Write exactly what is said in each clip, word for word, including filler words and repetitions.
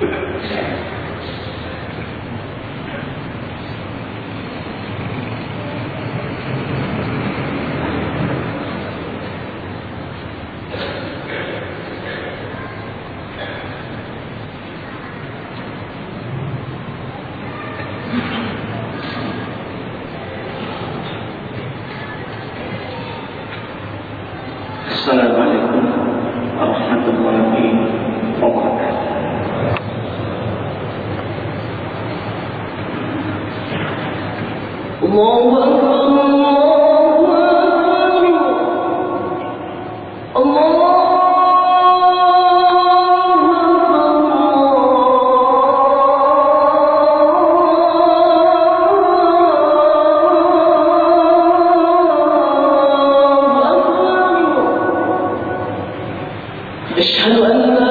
Assalamualaikum warahmatullahi wabarakatuh. Allahu Akbar, Allahu Akbar, Allah. أشهد أن لا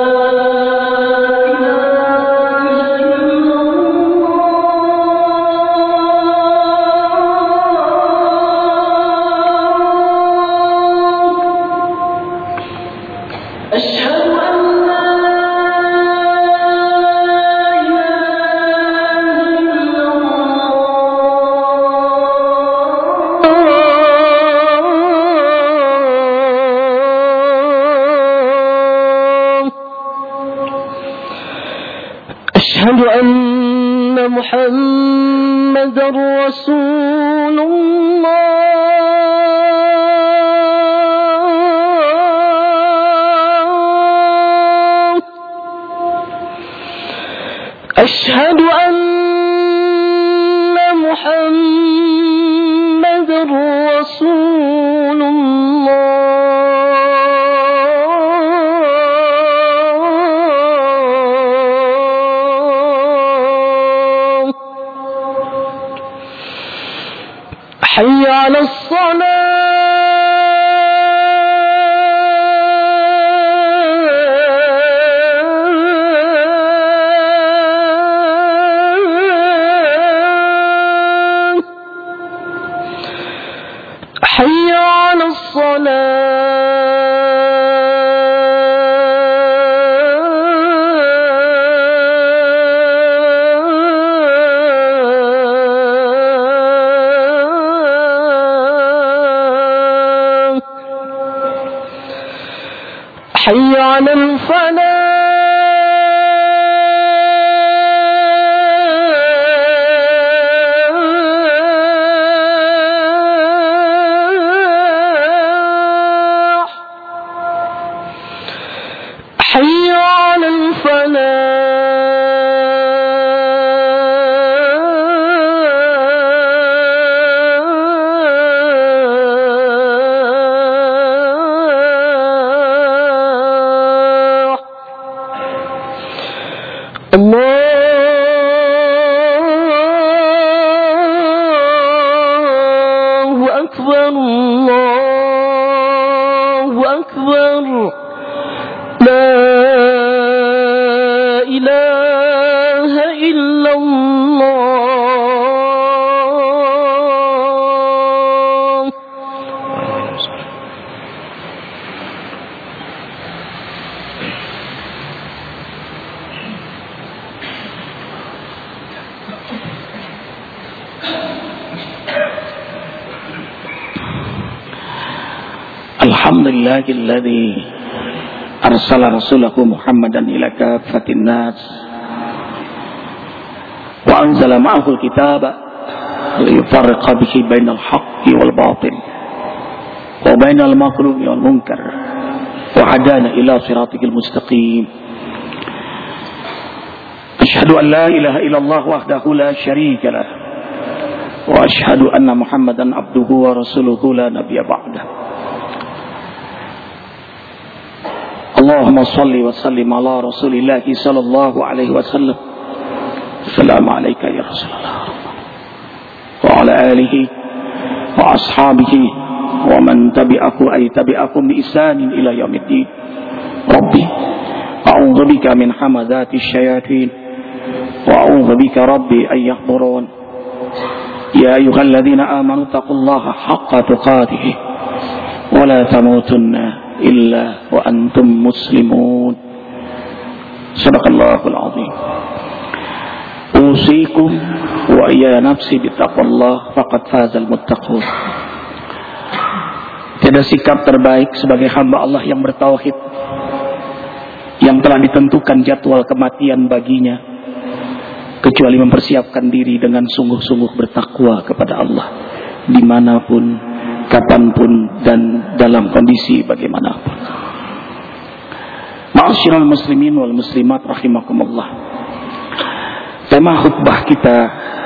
أشهد أن محمدًا رسول الله. أشهد أن محمدًا رسول الله. حي على الصلاة. حي على الصلاة. حي على الفلاح. حي على الفلاح. الله أكبر، الله أكبر، لا إله إلا الله. Alhamdulillahilladzi arsala rasulahu Muhammadan ila kaffatin nas wa anzala ma'ahu al-kitaba liyufarriqa bihi bainal haqqi wal batil wa bainal maghlubi wal munkar wa hadana ila siratikal mustaqim. Asyhadu an la ilaha illallah wahdahu la syarika lah wa asyhadu anna Muhammadan abduhu wa rasuluhu la nabiyya ba'dah. Allahumma salli wa sallim ala rasulillahi sallallahu alaihi wasallam. Assalamu alayka ya Rasulullah wa ala alihi wa ashabihi wa man tabi'ahu ay tabi'akum bi ihsanin ila yaumiddin. Rabbi a'udzu bika min hamazati syayatin wa a'udzu bika rabbi ay yahdurun. Ya ayyuhalladzina amanu taqullaha haqqa tuqatih wa la tamutunna illa wa antum muslimun. Sadaqallahul azim. Usikum wa iya nafsi bittaqwallah faqad fazal muttaqun. Tiada sikap terbaik sebagai hamba Allah yang bertauhid, yang telah ditentukan jadwal kematian baginya, kecuali mempersiapkan diri dengan sungguh-sungguh bertakwa kepada Allah dimanapun, kapanpun, dan dalam kondisi bagaimanapun. Ma'asyiral muslimin wal muslimat rahimakumullah. Tema khutbah kita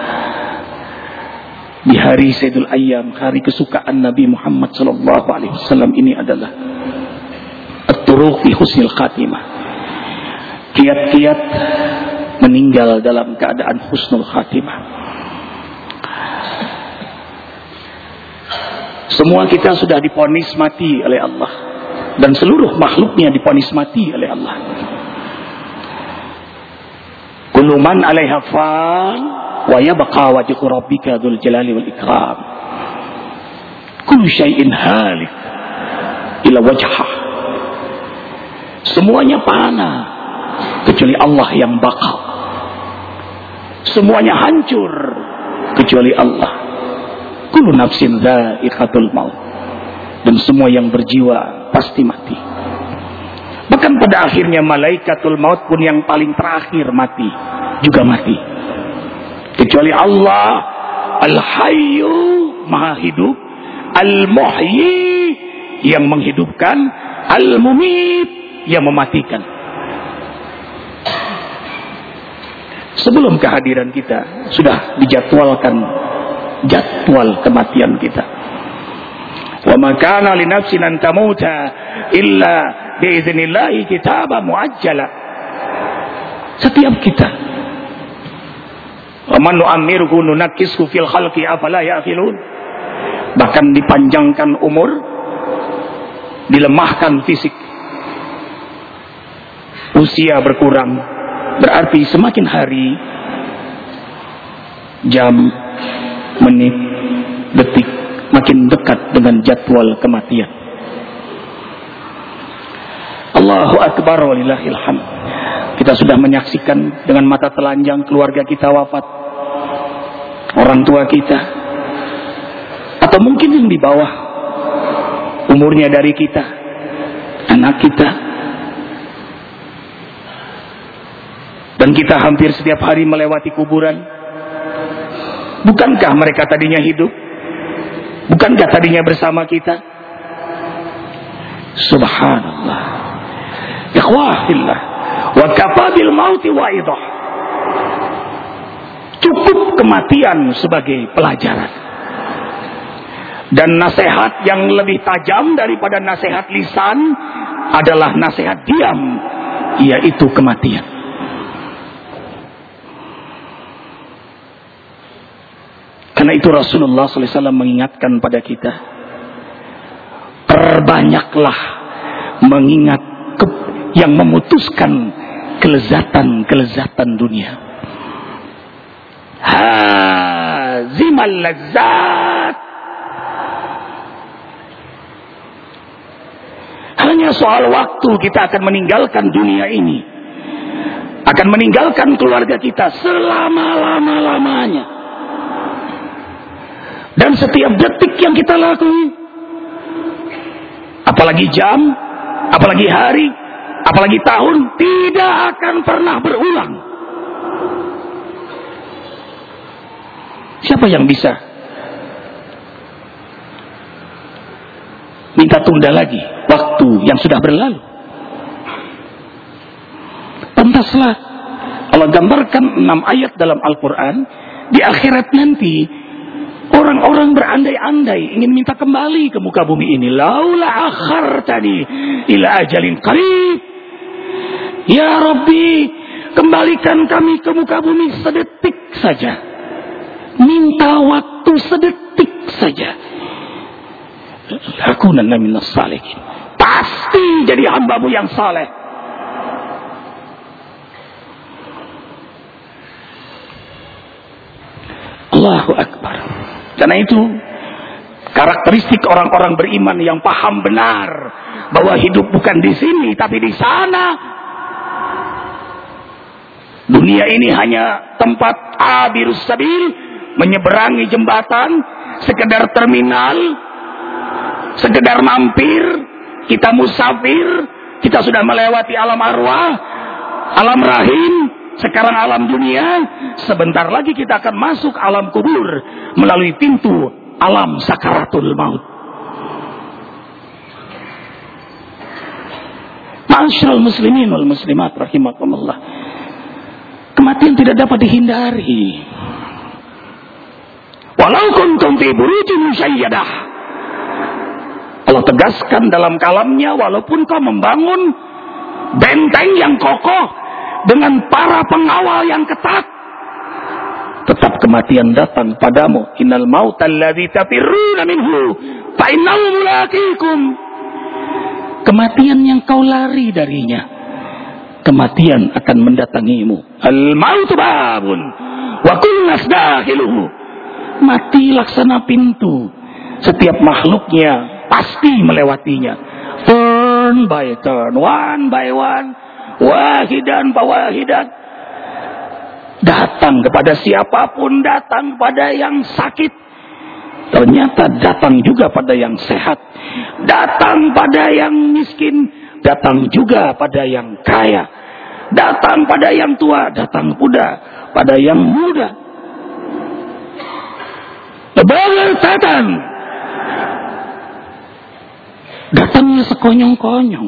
di hari Sayyidul Ayyam, hari kesukaan Nabi Muhammad sallallahu alaihi wasallam ini adalah at-turuq fi husnil khatimah. Kiat-kiat meninggal dalam keadaan husnul khatimah. Semua kita sudah diponis mati oleh Allah, dan seluruh makhluknya diponis mati oleh Allah. Kullu man 'alaiha fan wa yabqa wajhu rabbika dzul jalali wal ikram. Kullu syai'in halik ila wajhah. Semuanya fana kecuali Allah yang baqa. Semuanya hancur kecuali Allah. Kullu nafsin dha'iqatul maut. Dan semua yang berjiwa pasti mati. Bahkan pada akhirnya malaikatul maut pun yang paling terakhir mati, juga mati. Kecuali Allah Al-Hayyu, Maha Hidup, Al-Muhyi, yang menghidupkan, Al-Mumit, yang mematikan. Sebelum kehadiran kita sudah dijadwalkan jadwal kematian kita. Wa ma kana li nafsin an tamuta illa bi idznillahi kitaban muajjala. Setiap kita. Wa man nu'ammirhu nunakkishu fil khalqi afala ya'qilun. Bahkan dipanjangkan umur, dilemahkan fisik. Usia berkurang, berarti semakin hari, jam, menit, detik makin dekat dengan jadwal kematian. Allahu Akbar walillahil hamd. Kita sudah menyaksikan dengan mata telanjang keluarga kita wafat, orang tua kita, atau mungkin yang di bawah umurnya dari kita, anak kita. Dan kita hampir setiap hari melewati kuburan. Bukankah mereka tadinya hidup? Bukankah tadinya bersama kita? Subhanallah. Ikhwahillah. Wa kafa bil mauti wa'idah. Cukup kematian sebagai pelajaran. Dan nasihat yang lebih tajam daripada nasihat lisan adalah nasihat diam, yaitu kematian. Karena itu Rasulullah sallallahu alaihi wasallam mengingatkan pada kita, perbanyaklah mengingat ke- yang memutuskan kelezatan-kelezatan dunia. Hazimal lazzat. Hanya soal waktu kita akan meninggalkan dunia ini, akan meninggalkan keluarga kita selama-lama-lamanya. Dan setiap detik yang kita lakukan, apalagi jam, apalagi hari, apalagi tahun, tidak akan pernah berulang. Siapa yang bisa minta tunda lagi waktu yang sudah berlalu? Pantaslah Allah gambarkan enam ayat dalam Al-Quran. Di akhirat nanti orang-orang berandai-andai ingin minta kembali ke muka bumi ini. Laula akhartani ila ajalin qarib. Ya Rabbi, kembalikan kami ke muka bumi sedetik saja. Minta waktu sedetik saja. Lakunanna minas salihin. Pasti jadi hambamu yang saleh. Allahu Akbar. Karena itu karakteristik orang-orang beriman yang paham benar bahwa hidup bukan di sini tapi di sana. Dunia ini hanya tempat abirus sabil, menyeberangi jembatan, sekedar terminal, sekedar mampir, kita musafir, kita sudah melewati alam arwah, alam rahim, sekarang alam dunia, sebentar lagi kita akan masuk alam kubur melalui pintu alam sakaratul maut. Ma'asyiral muslimin wal muslimat rahimakumullah. Kematian tidak dapat dihindari. Walau kuntum fi burujin musayyadah. Allah tegaskan dalam kalamnya, walaupun kau membangun benteng yang kokoh dengan para pengawal yang ketat, tetap kematian datang padamu. Innal mautal ladzi tafirruna minhu fa innahu mulaqikum. Kematian yang kau lari darinya, kematian akan mendatangimu. Al mautu babun wa kullu nas dakhiluhu. Mati laksana pintu, setiap makhluknya pasti melewatinya. Turn by turn, one by one, wahidan bawahidan. Datang kepada siapapun, datang pada yang sakit, ternyata datang juga pada yang sehat, datang pada yang miskin, datang juga pada yang kaya, datang pada yang tua, datang pula pada yang muda. Baghtatan, datangnya sekonyong-konyong.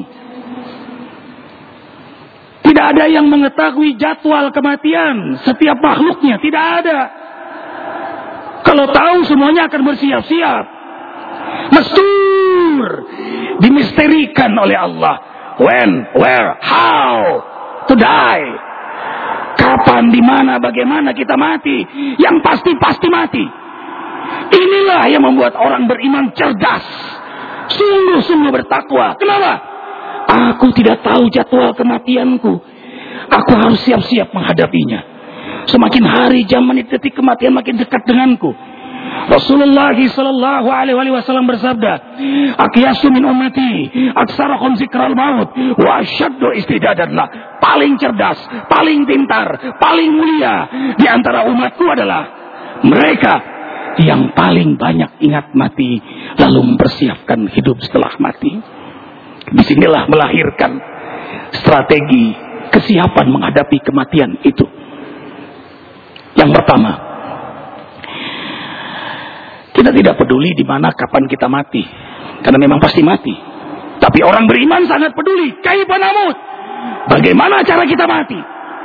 Tidak ada yang mengetahui jadwal kematian setiap makhluknya, tidak ada. Kalau tahu semuanya akan bersiap-siap. Mestur, dimisterikan oleh Allah. When, where, how to die. Kapan, di mana, bagaimana kita mati. Yang pasti-pasti mati. Inilah yang membuat orang beriman cerdas, sungguh-sungguh bertakwa. Kenapa? Aku tidak tahu jadwal kematianku. Aku harus siap-siap menghadapinya. Semakin hari, jam, menit, detik kematian makin dekat denganku. Rasulullah sallallahu alaihi wasallam bersabda, "Aqyasu min ummati aktsarakum zikral maut wa asyaddu istidadan lah." Paling cerdas, paling pintar, paling mulia di antara umatku adalah mereka yang paling banyak ingat mati, lalu mempersiapkan hidup setelah mati. Disinilah melahirkan strategi kesiapan menghadapi kematian itu. Yang pertama, kita tidak peduli di mana kapan kita mati, karena memang pasti mati. Tapi orang beriman sangat peduli. Kaifa namut? Bagaimana cara kita mati?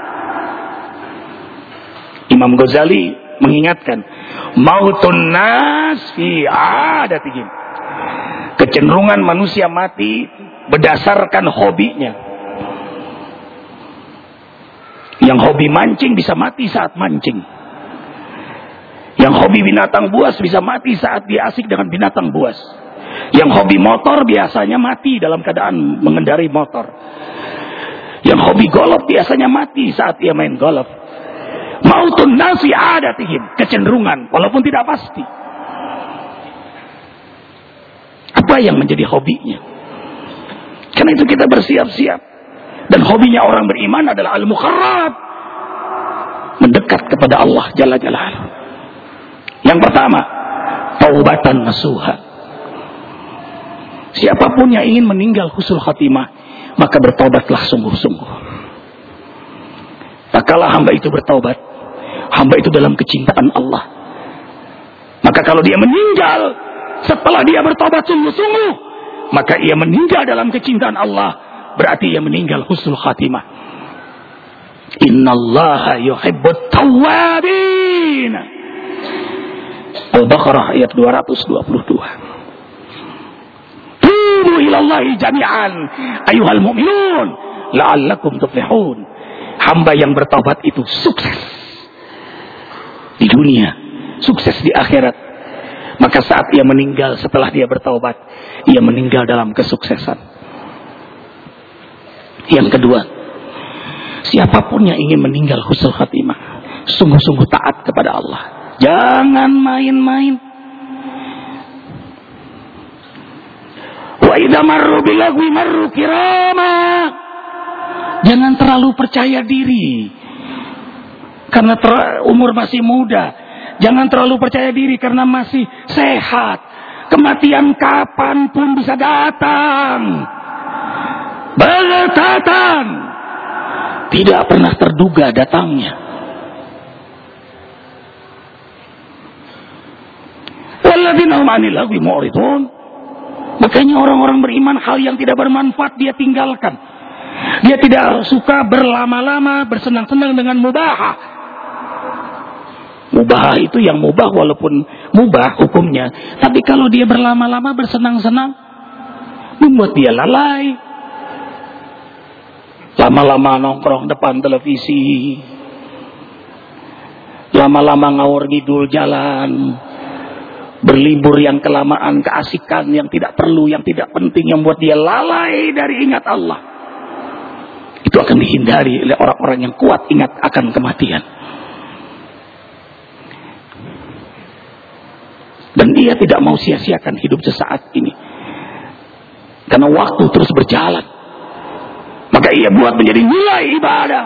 Imam Ghazali mengingatkan, mautun nas fi adatihim. Kecenderungan manusia mati berdasarkan hobinya. Yang hobi mancing bisa mati saat mancing. Yang hobi binatang buas bisa mati saat dia asik dengan binatang buas. Yang hobi motor biasanya mati dalam keadaan mengendari motor. Yang hobi golf biasanya mati saat dia main golf. Mautun nasi adatihim, kecenderungan walaupun tidak pasti. Apa yang menjadi hobinya? Karena itu kita bersiap-siap. Dan hobinya orang beriman adalah al-muqarrab, mendekat kepada Allah Jalla Jalaluhu. Yang pertama, taubatan nasuha. Siapapun yang ingin meninggal husnul khatimah, maka bertaubatlah sungguh-sungguh. Tak kalah hamba itu bertaubat, hamba itu dalam kecintaan Allah. Maka kalau dia meninggal setelah dia bertaubat sungguh-sungguh, maka ia meninggal dalam kecintaan Allah. Berarti ia meninggal husnul khatimah. Innallaha yuhibbut tawwabin. Al-Baqarah ayat dua ratus dua puluh dua. Tubu ilallahi jami'an ayuhal mu'minun la'allakum tuflihun. Hamba yang bertaubat itu sukses di dunia, sukses di akhirat. Maka saat ia meninggal setelah dia bertaubat, ia meninggal dalam kesuksesan. Yang kedua, siapapun yang ingin meninggal husnul khatimah, sungguh-sungguh taat kepada Allah. Jangan main-main. Wa idza marru bilagwi marru kirama. Jangan terlalu percaya diri karena ter- umur masih muda. Jangan terlalu percaya diri karena masih sehat. Kematian kapanpun bisa datang. Baghtatan. Tidak pernah terduga datangnya. Walladzina hum 'anil lagwi mu'ridun. Makanya orang-orang beriman hal yang tidak bermanfaat dia tinggalkan. Dia tidak suka berlama-lama bersenang-senang dengan mubahah. Mubahah itu yang mubah walaupun mubah hukumnya. Tapi kalau dia berlama-lama bersenang-senang membuat dia lalai. Lama-lama nongkrong depan televisi. Lama-lama ngawur ngidul jalan. Berlibur yang kelamaan, keasikan yang tidak perlu, yang tidak penting, yang membuat dia lalai dari ingat Allah. Itu akan dihindari oleh orang-orang yang kuat ingat akan kematian. Dan dia tidak mau sia-siakan hidup sesaat ini. Karena waktu terus berjalan. Maka ia buat menjadi nilai ibadah.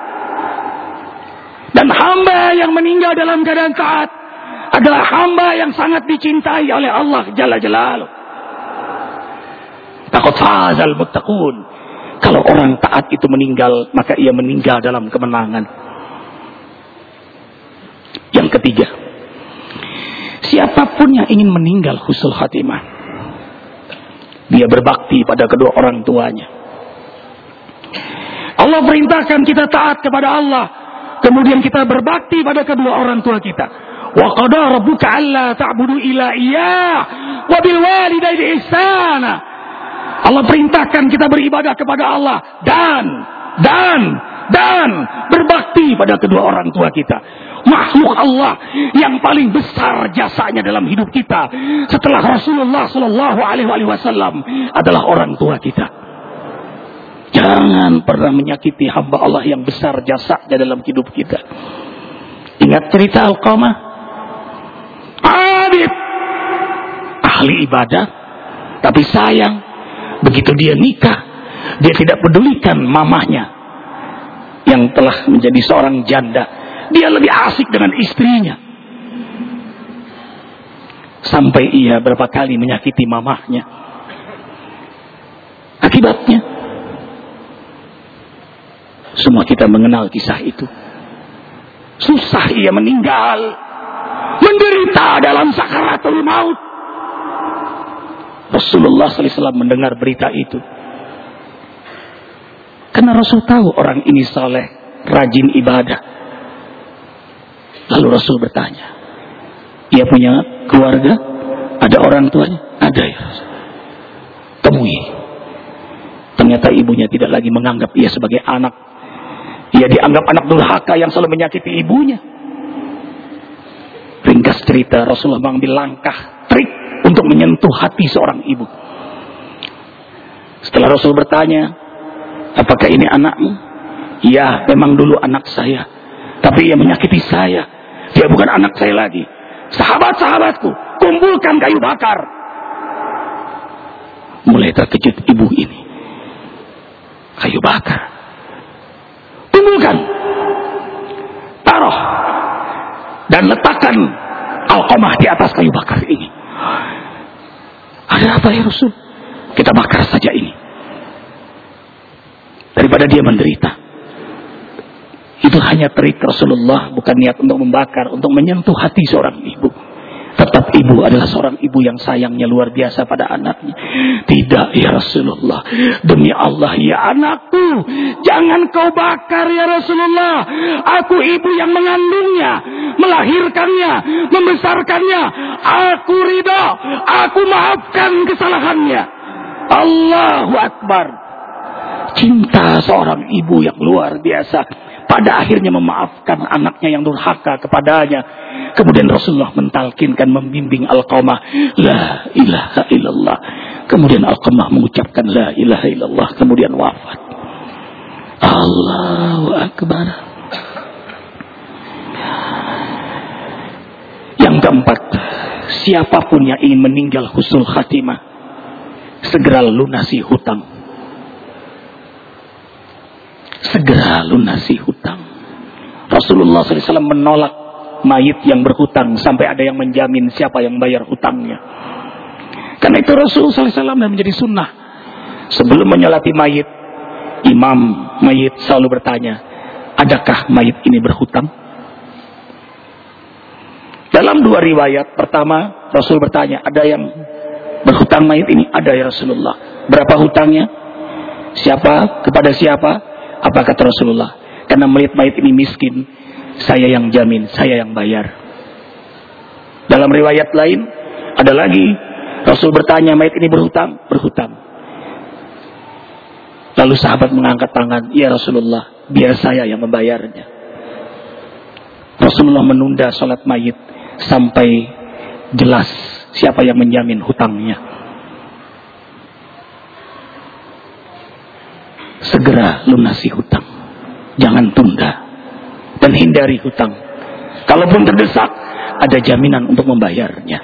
Dan hamba yang meninggal dalam keadaan taat adalah hamba yang sangat dicintai oleh Allah Jalla Jalaluh. Taqad fazal muttaqun. Kalau orang taat itu meninggal, maka ia meninggal dalam kemenangan. Yang ketiga, siapapun yang ingin meninggal husnul khatimah, dia berbakti pada kedua orang tuanya. Allah perintahkan kita taat kepada Allah, kemudian kita berbakti pada kedua orang tua kita. Wa qada rabbuka alla ta'budu illa iyyah wa bil walidayni ihsana. Allah perintahkan kita beribadah kepada Allah dan dan dan berbakti pada kedua orang tua kita. Makhluk Allah yang paling besar jasanya dalam hidup kita setelah Rasulullah sallallahu alaihi wasallam adalah orang tua kita. Jangan pernah menyakiti hamba Allah yang besar jasanya dalam hidup kita. Ingat cerita Alqamah? Abid, ahli ibadah, tapi sayang begitu dia nikah, dia tidak pedulikan mamahnya yang telah menjadi seorang janda. Dia lebih asik dengan istrinya. Sampai ia berapa kali menyakiti mamahnya. Akibatnya semua kita mengenal kisah itu. Susah ia meninggal, menderita dalam sakaratul maut. Rasulullah sallallahu alaihi wasallam mendengar berita itu. Karena Rasul tahu orang ini saleh, rajin ibadah. Lalu Rasul bertanya, ia punya keluarga? Ada orang tuanya? Ada ya Rasul. Temui. Ternyata ibunya tidak lagi menganggap ia sebagai anak. Ia dianggap anak durhaka yang selalu menyakiti ibunya. Ringkas cerita, Rasulullah mengambil langkah trik untuk menyentuh hati seorang ibu. Setelah Rasul bertanya, apakah ini anakmu? Ya, memang dulu anak saya. Tapi ia menyakiti saya. Dia bukan anak saya lagi. Sahabat-sahabatku, kumpulkan kayu bakar. Mulai terkejut ibu ini. Kayu bakar. Kumpulkan. Taruh. Dan letakkan Alqamah di atas kayu bakar ini. Ada apa ya Rasul? Kita bakar saja ini. Daripada dia menderita. Itu hanya trik Rasulullah, bukan niat untuk membakar, untuk menyentuh hati seorang ibu. Tetap ibu adalah seorang ibu yang sayangnya luar biasa pada anaknya. Tidak ya Rasulullah, demi Allah ya anakku, jangan kau bakar ya Rasulullah. Aku ibu yang mengandungnya, melahirkannya, membesarkannya. Aku ridha, aku maafkan kesalahannya. Allahu Akbar. Cinta seorang ibu yang luar biasa. Pada akhirnya memaafkan anaknya yang durhaka kepadanya. Kemudian Rasulullah mentalkinkan, membimbing Alqamah, la ilaha illallah. Kemudian Alqamah mengucapkan la ilaha illallah. Kemudian wafat. Allahu Akbar. Yang keempat, siapapun yang ingin meninggal husnul khatimah, segera lunasi hutang. Segera lunasi hutang. Rasulullah shallallahu alaihi wasallam menolak mayit yang berhutang sampai ada yang menjamin siapa yang bayar hutangnya. Karena itu Rasulullah shallallahu alaihi wasallam menjadi sunnah, sebelum menyolati mayit, imam mayit selalu bertanya, adakah mayit ini berhutang? Dalam dua riwayat, pertama Rasul bertanya, ada yang berhutang mayit ini? Ada ya Rasulullah. Berapa hutangnya? Siapa? Kepada siapa? Apa kata Rasulullah? Karena mayit mayit ini miskin, saya yang jamin, saya yang bayar. Dalam riwayat lain ada lagi, Rasul bertanya, mayit ini berhutang? Berhutang. Lalu sahabat mengangkat tangan, ya Rasulullah, biar saya yang membayarnya. Rasulullah menunda sholat mayit sampai jelas siapa yang menjamin hutangnya. Segera lunasi hutang, jangan tunda, dan hindari hutang. Kalaupun terdesak, ada jaminan untuk membayarnya.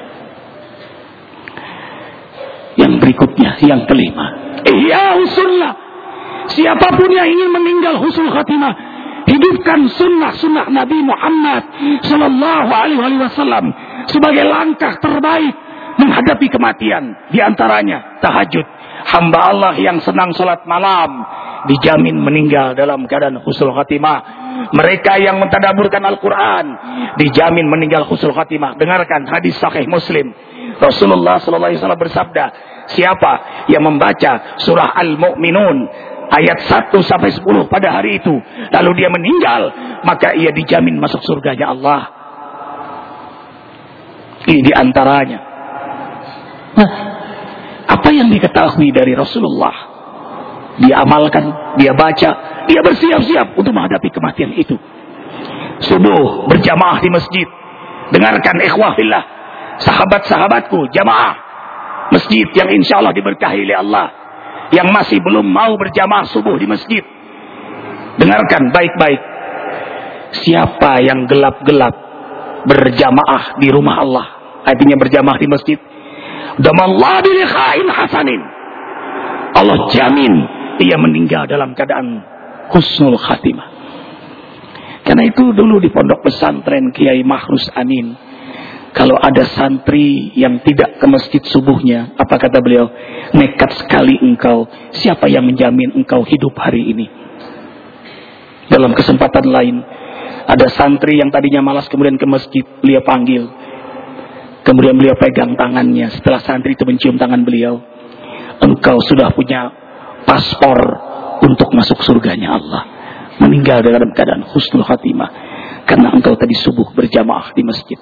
Yang berikutnya, yang kelima, ihya sunnah. Siapapun yang ingin meninggal husnul khatimah, hidupkan sunnah-sunnah Nabi Muhammad Sallallahu Alaihi Wasallam sebagai langkah terbaik menghadapi kematian. Di antaranya tahajud. Hamba Allah yang senang salat malam dijamin meninggal dalam keadaan husnul khatimah. Mereka yang mentadaburkan Al-Quran dijamin meninggal husnul khatimah. Dengarkan hadis sahih Muslim. Rasulullah Sallallahu Alaihi Wasallam bersabda, siapa yang membaca surah Al-Mu'minun ayat satu sampai sepuluh pada hari itu, lalu dia meninggal, maka ia dijamin masuk surganya Allah. Ini diantaranya. Nah, apa yang diketahui dari Rasulullah, dia amalkan, dia baca, dia bersiap-siap untuk menghadapi kematian itu. Subuh berjamaah di masjid. Dengarkan ikhwah fillah, sahabat-sahabatku, jamaah masjid yang insya Allah diberkahi oleh Allah. Yang masih belum mau berjamaah subuh di masjid, dengarkan baik-baik. Siapa yang gelap-gelap berjamaah di rumah Allah, artinya berjamaah di masjid, damallahu bi liqa'in hasanin, Allah jamin ia meninggal dalam keadaan husnul khatimah. Karena itu dulu di pondok pesantren Kiai Mahrus Amin, kalau ada santri yang tidak ke masjid subuhnya, apa kata beliau? Nekat sekali engkau, siapa yang menjamin engkau hidup hari ini? Dalam kesempatan lain, ada santri yang tadinya malas kemudian ke masjid, beliau panggil. Kemudian beliau pegang tangannya, setelah santri itu mencium tangan beliau, engkau sudah punya paspor untuk masuk surganya Allah. Meninggal dalam keadaan husnul khatimah, karena engkau tadi subuh berjamaah di masjid.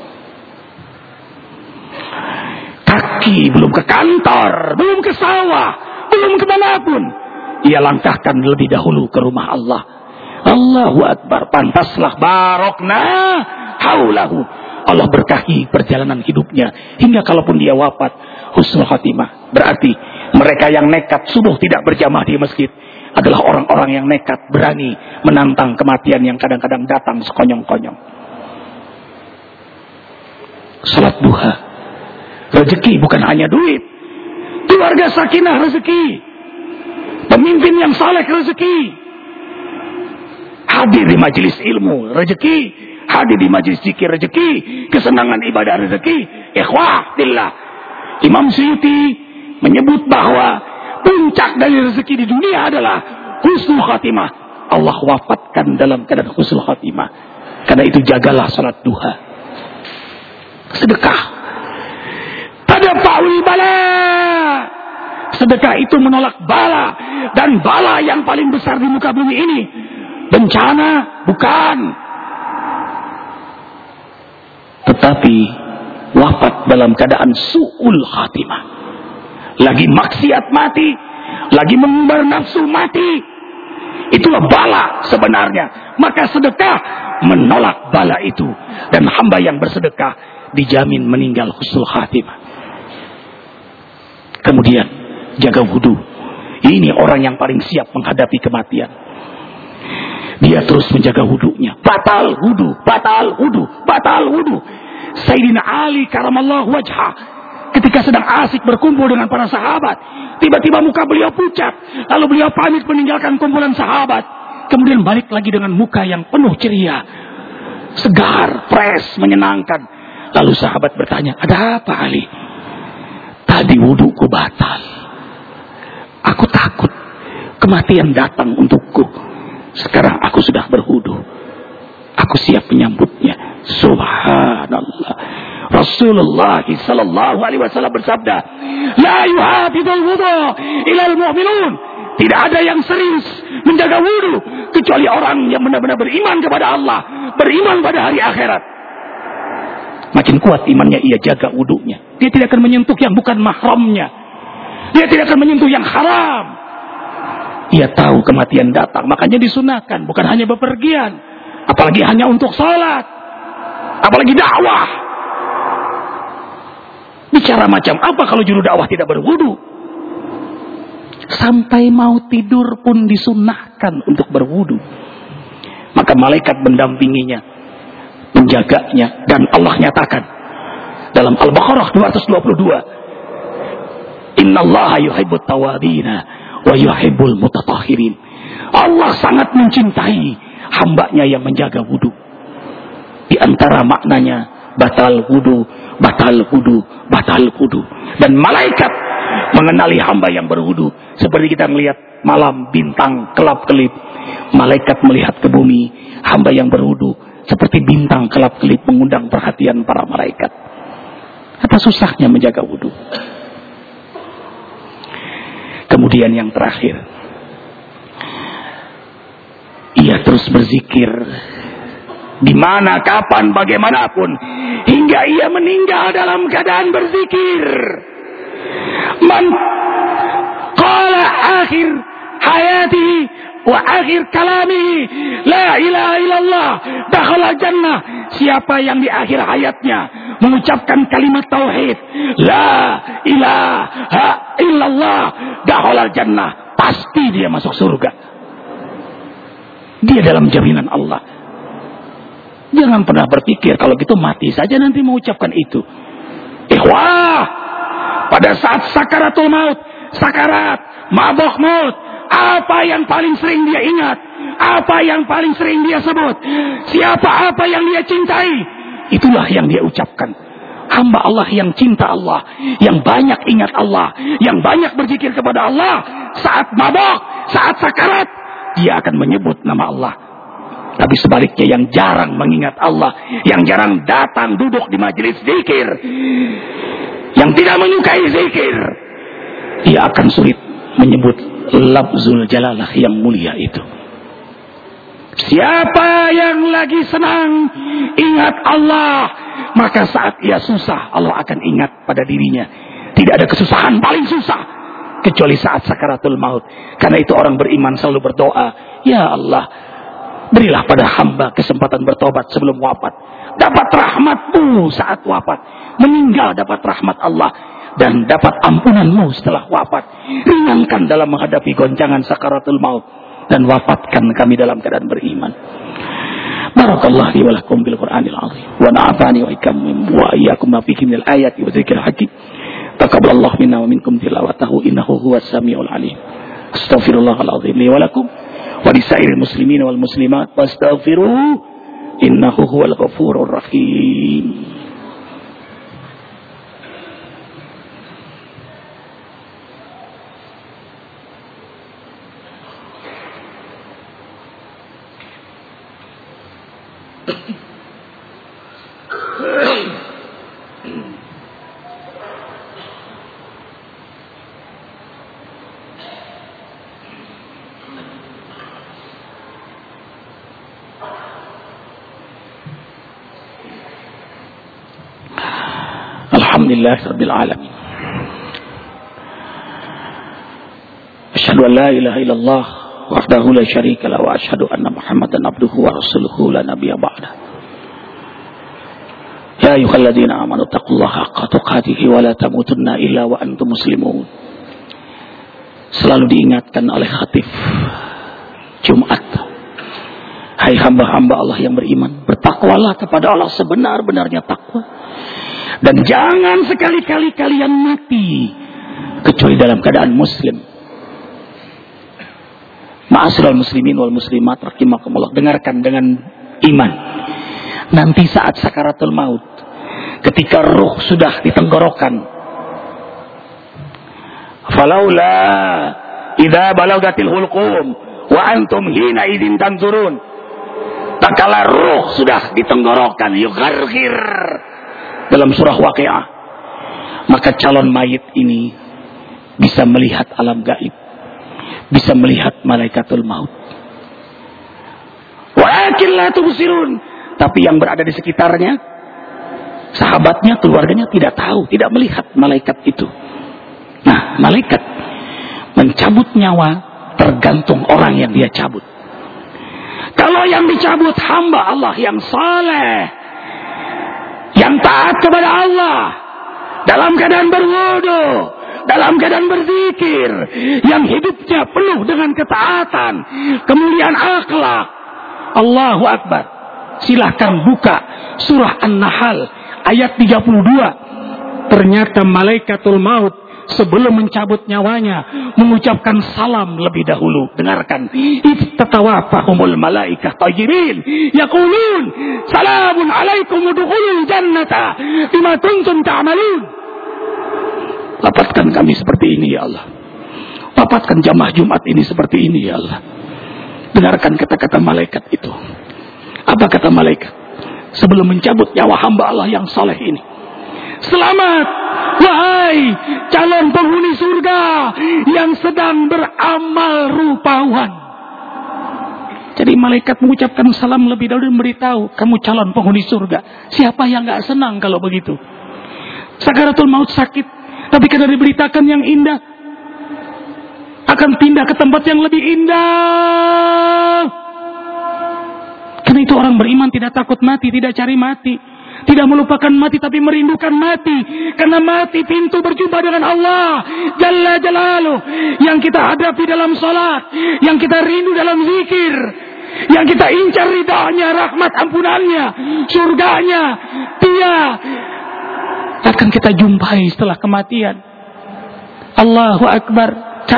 Kaki belum ke kantor, belum ke sawah, belum kemanapun, ia langkahkan lebih dahulu ke rumah Allah. Allahu Akbar, pantaslah barokna haulahu, Allah berkahi perjalanan hidupnya hingga kalaupun dia wafat husnul khatimah. Berarti mereka yang nekat subuh tidak berjamaah di masjid adalah orang-orang yang nekat berani menantang kematian yang kadang-kadang datang sekonyong-konyong. Salat duha, rezeki bukan hanya duit, keluarga sakinah rezeki, pemimpin yang saleh rezeki, hadir di majelis ilmu rezeki, hadir di majelis zikir rezeki, kesenangan ibadah rezeki. Ikhwah billah, Imam Suyuti menyebut bahwa puncak dari rezeki di dunia adalah husnul khatimah. Allah wafatkan dalam keadaan husnul khatimah. Karena itu jagalah salat duha, sedekah, pada Paul bala. Sedekah itu menolak bala, dan bala yang paling besar di muka bumi ini bencana bukan, tetapi wafat dalam keadaan su'ul khatimah, lagi maksiat mati, lagi mengumbar nafsu mati. Itulah bala sebenarnya. Maka sedekah menolak bala itu, dan hamba yang bersedekah dijamin meninggal husnul khatimah. Kemudian jaga wudu. Ini orang yang paling siap menghadapi kematian. Dia terus menjaga wudunya. Batal wudu, batal wudu, batal wudu. Sayyidina Ali karamallahu wajhah, ketika sedang asik berkumpul dengan para sahabat, tiba-tiba muka beliau pucat, lalu beliau pamit meninggalkan kumpulan sahabat. kemudian balik lagi dengan muka yang penuh ceria, segar, fresh, menyenangkan. Lalu sahabat bertanya, ada apa Ali? Tadi wuduku batal. Aku takut kematian datang untukku. Sekarang aku sudah berwudu. Aku siap menyambutnya. Subhanallah. Rasulullah sallallahu alaihi wasallam bersabda, la yuhafidul wudu ilal mu'minun. Tidak ada yang serius menjaga wudu kecuali orang yang benar-benar beriman kepada Allah, beriman pada hari akhirat. Makin kuat imannya, ia jaga wudunya. Dia tidak akan menyentuh yang bukan mahramnya. Dia tidak akan menyentuh yang haram. Ia tahu kematian datang, makanya disunahkan, bukan hanya bepergian, apalagi hanya untuk salat, apalagi dakwah. Bicara macam apa kalau juru dakwah tidak berwudu? Sampai mau tidur pun disunahkan untuk berwudu. Maka malaikat mendampinginya, menjaganya, dan Allah nyatakan dalam Al-Baqarah dua ratus dua puluh dua, Innallaha yuhibbut tawabina wa yuhibbul mutatahhirin. Allah sangat mencintai hambanya yang menjaga wudu. Di antara maknanya batal wudu, batal wudu, batal wudu. Dan malaikat mengenali hamba yang berwudu seperti kita melihat malam bintang kelap-kelip. Malaikat melihat ke bumi hamba yang berwudu seperti bintang kelap-kelip, mengundang perhatian para malaikat. Apa susahnya menjaga wudu? Kemudian yang terakhir, ia terus berzikir di mana, kapan, bagaimanapun, hingga ia meninggal dalam keadaan berzikir. Man qala akhir hayati wa akhir kalami la ilaha illallah dakhala jannah. Siapa yang di akhir hayatnya mengucapkan kalimat tauhid la ilaha illallah dakhala jannah, pasti dia masuk surga. Dia dalam jaminan Allah. Jangan pernah berpikir kalau gitu mati saja nanti mengucapkan itu. Ikhwah, pada saat sakaratul maut, sakarat, mabok maut, apa yang paling sering dia ingat? Apa yang paling sering dia sebut? Siapa, apa yang dia cintai? Itulah yang dia ucapkan. Hamba Allah yang cinta Allah, yang banyak ingat Allah, yang banyak berzikir kepada Allah, saat mabok, saat sakarat, dia akan menyebut nama Allah. Tapi sebaliknya yang jarang mengingat Allah, yang jarang datang duduk di majelis zikir, yang tidak menyukai zikir, dia akan sulit menyebut lafzul jalalah yang mulia itu. Siapa yang lagi senang ingat Allah, maka saat ia susah Allah akan ingat pada dirinya. Tidak ada kesusahan paling susah kecuali saat sakaratul maut. Karena itu orang beriman selalu berdoa, ya Allah, berilah pada hamba kesempatan bertobat sebelum wafat, dapat rahmat-Mu saat wafat, meninggal dapat rahmat Allah, dan dapat ampunan-Mu setelah wafat. Ringankan dalam menghadapi goncangan sakaratul maut, dan wafatkan kami dalam keadaan beriman. Barakallahu li wa lakum bil Qur'anil azim wa na'afani wa ikam wa iyyakum ma fihi minal ayati wa dzikril hakim. Taqabbalallahu minna wa minkum tilawatahu innahu huwas samiul alim. Astaghfirullahal azim li wa lakum wa lisairil muslimin wal muslimat wastaghfiruhu innahu huwal ghafurur rahim. Alhamdulillah rabbil alamin. Asyhadu an la ilaha illallah wahdahu la syarika lahu wa asyhadu anna Muhammadan abduhu wa rasuluhu la nabiyya ba'da. Ya ayyuhalladzina amanu taqullaha haqqa tuqatih wa la tamutunna illa wa antum muslimun. Selalu diingatkan oleh khatib Jumat. Hai hamba-hamba Allah yang beriman, bertakwalah kepada Allah sebenar-benarnya takwa. Dan jangan sekali-kali kalian mati kecuali dalam keadaan muslim. Ma'asyiral muslimin wal muslimat rahimakumullah, dengarkan dengan iman. Nanti saat sakaratul maut, ketika ruh sudah di tenggorokan, falaula idza balagatil hulqum wa antum hina idin tanzurun, tatkala ruh sudah di tenggorokan, yugharghir, dalam surah Waqiah, maka calon mayit ini bisa melihat alam gaib, bisa melihat malaikatul maut. Walakin la tubsirun, tapi yang berada di sekitarnya, sahabatnya, keluarganya tidak tahu, tidak melihat malaikat itu. Nah, malaikat mencabut nyawa tergantung orang yang dia cabut. Kalau yang dicabut hamba Allah yang saleh, yang taat kepada Allah, dalam keadaan berwudu, dalam keadaan berzikir, yang hidupnya penuh dengan ketaatan, kemuliaan akhlak, Allahu Akbar. Silahkan buka surah An-Nahl ayat tiga puluh dua. Ternyata malaikatul maut sebelum mencabut nyawanya mengucapkan salam lebih dahulu. Dengarkan. Istatawafahumul malaikah tayyirin yaqulun salamun alaikum udkhulul jannata bima kuntum ta'malun. Wafatkan kami seperti ini ya Allah. Wafatkan jamaah Jumat ini seperti ini ya Allah. Dengarkan kata-kata malaikat itu. Apa kata malaikat sebelum mencabut nyawa hamba Allah yang saleh ini? Selamat, wahai calon penghuni surga yang sedang beramal rupawan. Jadi malaikat mengucapkan salam lebih dahulu dan memberitahu, kamu calon penghuni surga. Siapa yang gak senang kalau begitu? Sakaratul maut sakit, tapi karena diberitakan yang indah, akan pindah ke tempat yang lebih indah. Karena itu orang beriman tidak takut mati, tidak cari mati, tidak melupakan mati, tapi merindukan mati. Karena mati pintu berjumpa dengan Allah Jalla Jalaluh, yang kita hadapi dalam salat, yang kita rindu dalam zikir, yang kita incar ridhanya, rahmat ampunannya, surganya. Dia akan kita jumpai setelah kematian. Allahu Akbar.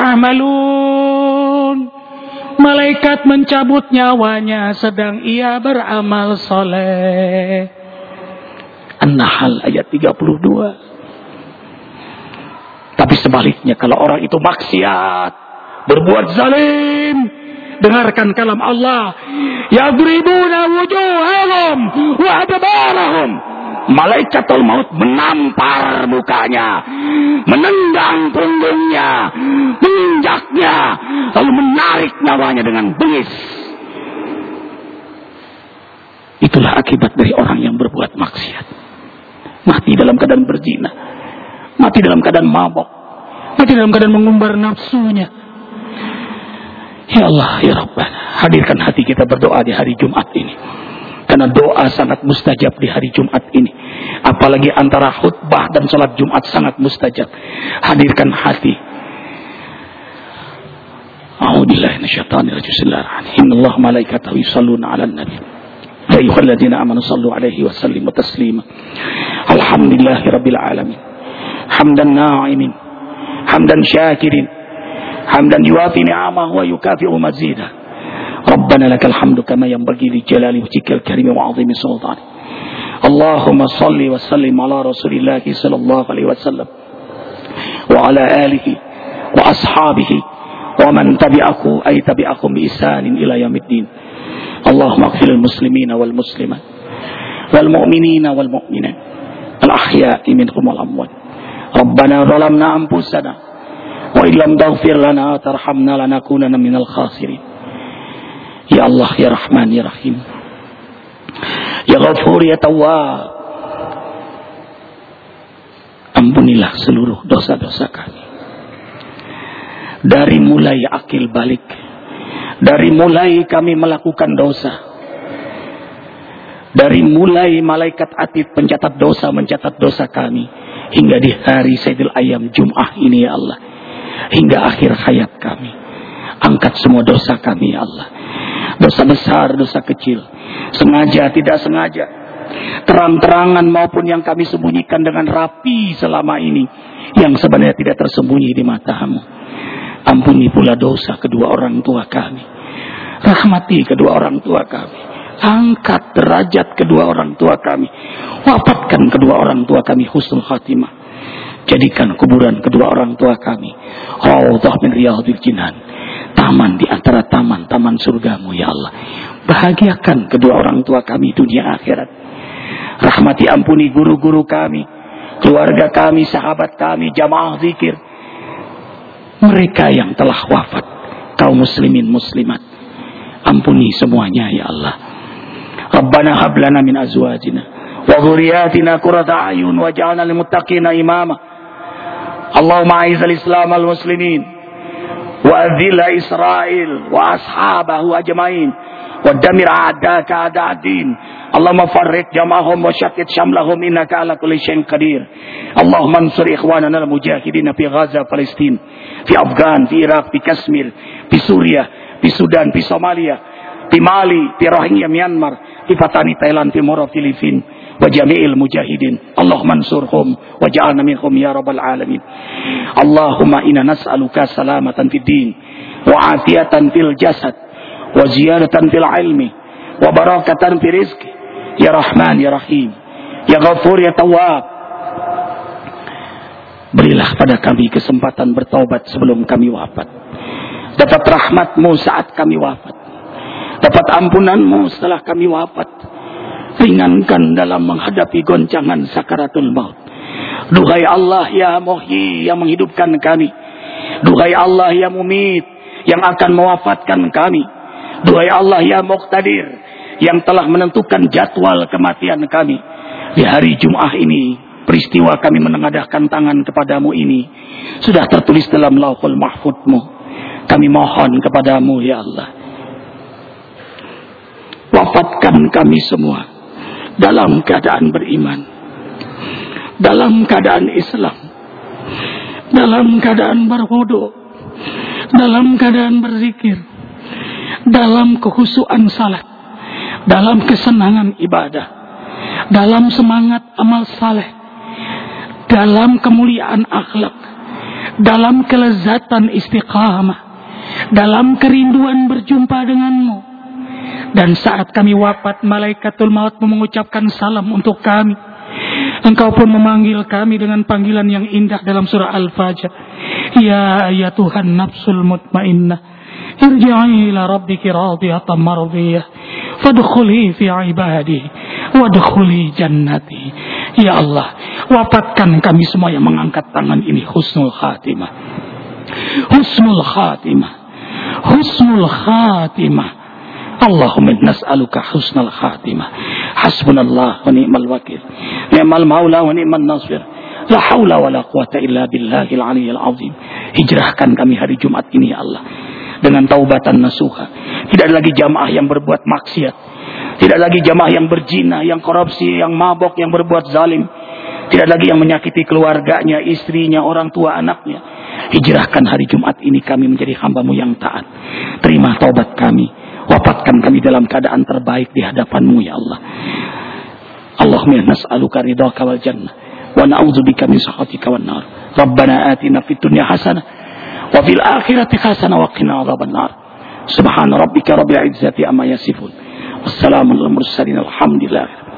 Ta'malun. Malaikat mencabut nyawanya sedang ia beramal soleh. An-Nahl ayat tiga puluh dua. Tapi sebaliknya, kalau orang itu maksiat, berbuat zalim, dengarkan kalam Allah. Yadribuna wujuhahum wa adbarahum. Malaikatul maut menampar mukanya, menendang punggungnya, menginjaknya, lalu menarik nyawanya dengan bengis. Itulah akibat dari orang yang berbuat maksiat. Mati dalam keadaan berzina, mati dalam keadaan mabok, mati dalam keadaan mengumbar nafsunya. Ya Allah, ya Rabbana, hadirkan hati kita berdoa di hari Jumat ini. Karena doa sangat mustajab di hari Jumat ini. Apalagi antara khutbah dan salat Jumat sangat mustajab. Hadirkan hati. A'udzubillahi minasyaitonir rajim. Bismillahirrahmanirrahim. Innallaha malaikatahu yusholluna 'alan nabi. Ya ayyuhalladzina amanu shallu 'alaihi wa sallimu taslima. Alhamdulillahirabbil alamin. Hamdan na'imin, hamdan syakirin, hamdan yuwafi ni'amahu wa yukafi'u mazidah. Rabbana lakal hamdu kama yanbaghi li jalali wajhikal karim wa 'azimi sultanik. Allahumma shalli wa sallim ala Rasulillah sallallahu alaihi wasallam wa ala alihi wa ashabihi wa man tabi'ahu ay tabi'ahum bi ihsanin ila yaumiddin. Allahumma ighfir lil muslimina wal muslimat wal mu'minina wal mu'minat al ahya'i minhum wal amwat. Rabbana zalamna anfusana wa illam taghfir lana tarhamna lanakunanna minal khasirin. Ya Allah, ya Rahman, ya Rahim, ya Ghafur, ya Tawwab, ampunilah seluruh dosa-dosa kami. Dari mulai akil balik, dari mulai kami melakukan dosa, dari mulai malaikat atid pencatat dosa mencatat dosa kami, hingga di hari Sayyidul Ayyam Jum'ah ini ya Allah, hingga akhir hayat kami. Angkat semua dosa kami ya Allah. Dosa besar, dosa kecil, sengaja, tidak sengaja, terang-terangan maupun yang kami sembunyikan dengan rapi selama ini, yang sebenarnya tidak tersembunyi di matamu. Ampuni pula dosa kedua orang tua kami. Rahmati kedua orang tua kami. Angkat derajat kedua orang tua kami. Wafatkan kedua orang tua kami husnul khatimah. Jadikan kuburan kedua orang tua kami raudhah min riyadhil jinan, taman di antara taman-taman surgamu ya Allah. Bahagiakan kedua orang tua kami dunia akhirat. Rahmati ampuni guru-guru kami, keluarga kami, sahabat kami, jamaah zikir, mereka yang telah wafat, kaum muslimin muslimat. Ampuni semuanya ya Allah. Rabbana hab lana min azwajina wa dhurriyyatina qurrata a'yun waj'alna lil muttaqina imama. Allahumma a'izzal Islam wal muslimin wa adhil Israil wa ashabahu ajmain wa damir a'daka a'da'ad-din. Allahumma farriq jama'ahum wa shaqqit shamlahum innaka ala kulli syai'in qadir. Allahumma ansur ikhwanana al-mujahidin fi Gaza, Palestin, fi Afghan, fi Iraq, fi Kashmir, fi Suriah, fi Sudan, fi Somalia, fi Mali, fi Rohingya Myanmar, fi Patani Thailand, fi Moro Filipin, wa jami'il mujahidin. Allahumma ansurhum wa ja'alna minhum ya rabbal alamin. Allahumma inna nas'aluka salamatan fid din wa afiyatan fil jasad wa ziyadatan fil ilmi wa barakatan fil rizqi ya Rahman ya Rahim ya Ghafur ya Tawwab. Berilah pada kami kesempatan bertaubat sebelum kami wafat, dapat rahmat-Mu saat kami wafat, dapat ampunan-Mu setelah kami wafat. Ringankan dalam menghadapi goncangan sakaratul maut. Duhai Allah ya Muhyi yang menghidupkan kami. Duhai Allah ya Mumit yang akan mewafatkan kami. Duhai Allah ya Muqtadir yang telah menentukan jadwal kematian kami. Di hari Jum'ah ini, peristiwa kami menengadahkan tangan kepadamu ini sudah tertulis dalam Lauhul Mahfudmu. Kami mohon kepadamu ya Allah, wafatkan kami semua dalam keadaan beriman, dalam keadaan Islam, dalam keadaan berwudu, dalam keadaan berzikir, dalam kekhusyuan salat, dalam kesenangan ibadah, dalam semangat amal saleh, dalam kemuliaan akhlak, dalam kelezatan istiqamah, dalam kerinduan berjumpa denganmu. Dan saat kami wafat, malaikatul maut mengucapkan salam untuk kami. Engkau pun memanggil kami dengan panggilan yang indah dalam surah Al-Fajr. Ya ya Tuhan nafsul mutmainnah, irji'i ila rabbiki radiyatan mardiyah, fadkhuli fi ibadi, wadkhuli jannati. Ya Allah, wafatkan kami semua yang mengangkat tangan ini husnul khatimah. Husnul khatimah. Husnul khatimah. Allahumma nas'aluka husnal khatimah. Hasbunallah wa ni'mal wakil. Ni'mal maula wa ni'man nasir. La haula wa la quwata illa billahil aliyyil azim. Hijrahkan kami hari Jumat ini ya Allah dengan taubatan nasuha. Tidak ada lagi jamaah yang berbuat maksiat. Tidak lagi jamaah yang berzina, yang korupsi, yang mabok, yang berbuat zalim. Tidak lagi yang menyakiti keluarganya, istrinya, orang tua, anaknya. Hijrahkan hari Jumat ini kami menjadi hamba-Mu yang taat. Terima taubat kami. Wafatkan kami dalam keadaan terbaik di hadapan-Mu ya Allah. Allahumma nas'aluka ridhaka wal jannah wa na'udzubika min sakhatika wan nar. Rabbana atina fid dunya hasanah wa fil akhirati hasanah wa qina adzaban nar. Subhana rabbika rabbil izzati amma yasifun. Wassalamu alal mursalin. Alhamdulillah.